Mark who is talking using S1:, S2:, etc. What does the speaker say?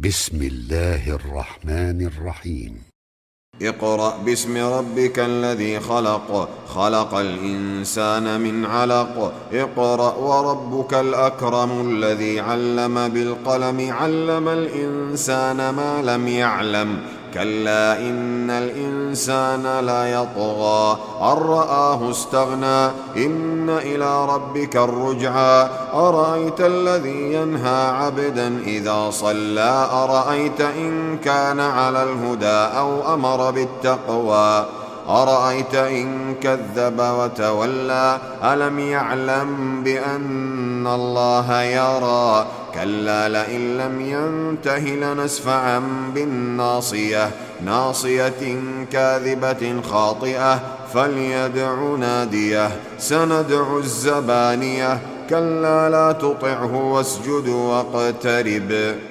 S1: بسم الله الرحمن الرحيم.
S2: اقرأ باسم ربك الذي خلق، خلق الإنسان من علق. اقرأ وربك الأكرم الذي علم بالقلم، علم الإنسان ما لم يعلم. كلا إن الإنسان ليطغى أن رآه استغنى، إن إلى ربك الرجعى. أرأيت الذي ينهى عبدا إذا صلى، أرأيت إن كان على الهدى أو أمر بالتقوى، أرأيت إن كذب وتولى. ألم يعلم بأن الله يرى. كلا لئن لم ينته لنسفعا بالناصية، ناصية كاذبة خاطئة. فليدع ناديه، سندع الزبانية. كلا لا تطعه واسجد واقترب.